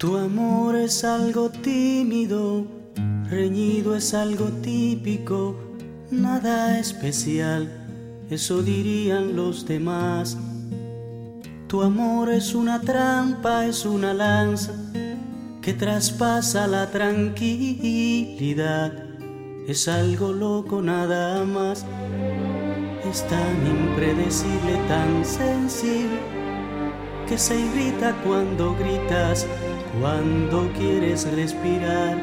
Tu amor es algo tímido, reñido es algo típico, nada especial, eso dirían los demás. Tu amor es una trampa, es una lanza que traspasa la tranquilidad. Es algo loco nada más, es tan impredecible, tan sensible, que se irrita cuando gritas, cuando quieres respirar.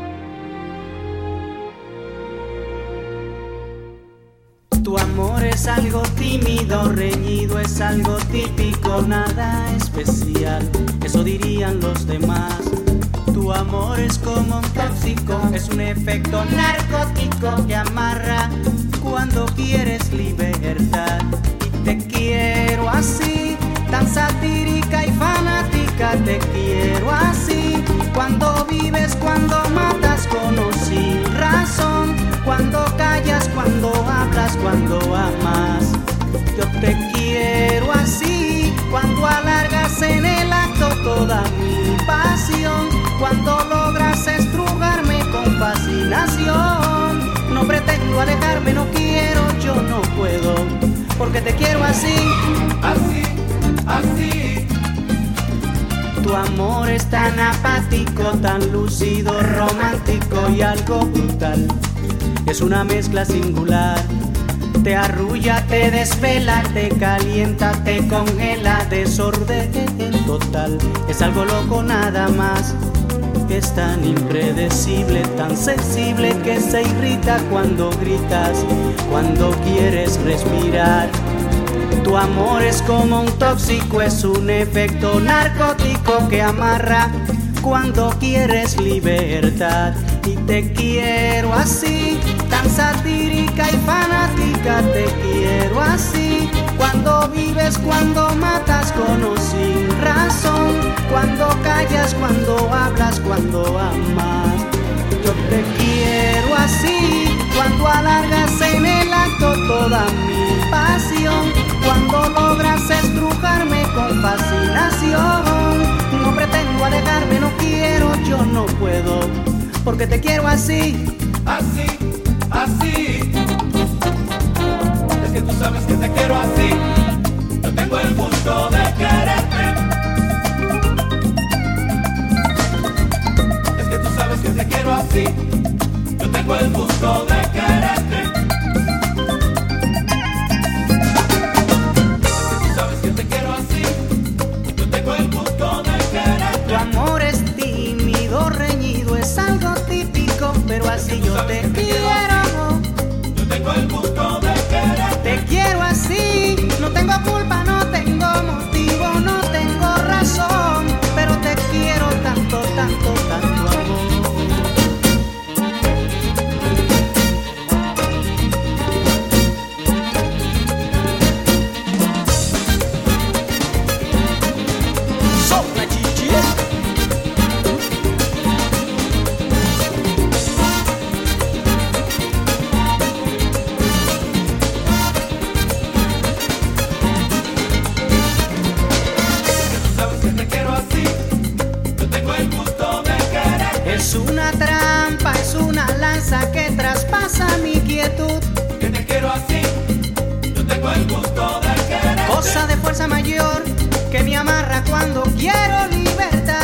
Tu amor es algo tímido, reñido, es algo típico, nada especial, eso dirían los demás. Tu amor es como un tóxico, es un efecto narcótico que amarra cuando quieres libertad. Y te quiero así, tan satírica y fanática, te quiero así. Cuando vives, cuando matas con o sin razón, cuando callas, cuando hablas, cuando amas. Yo te quiero así, cuando alargas en el acto toda mi pasión, cuando logras estrujarme con fascinación. No pretendo alejarme, no quiero, yo no puedo, porque te quiero así, así, así. Tu amor es tan apático, tan lúcido, romántico y algo brutal. Es una mezcla singular. Te arrulla, te desvela, te calienta, te congela, desorden total. Es algo loco nada más. Es tan impredecible, tan sensible, que se irrita cuando gritas, cuando quieres respirar. Tu amor es como un tóxico, es un efecto narcótico que amarra cuando quieres libertad. Y te quiero así, tan satírica y fanática, te quiero así. Cuando vives, cuando matas con o sin razón, cuando callas, cuando hablas, cuando amas. Yo te quiero así, cuando alargas en el acto toda mi pasión, cuando logras estrujarme con fascinación. No pretendo alejarme, no quiero, yo no puedo, porque te quiero así, así, así. Es que tú sabes que te quiero así. Yo tengo el gusto de quererte. Es que tú sabes que te quiero así. Yo tengo el gusto de quererte. Es que tú sabes que te quiero así. Yo tengo el gusto de quererte. Tu amor es tímido, reñido, es algo típico, pero así yo te quiero. Yo tengo el gusto de quererte. Te quiero así, no tengo culpa, no tengo motivo, no tengo razón, pero te quiero tanto, tanto, tanto amor. Sopla, chichi. Es una trampa, es una lanza que traspasa mi quietud. Que te quiero así, yo tengo el gusto de querer. Cosa de fuerza mayor que me amarra cuando quiero libertad.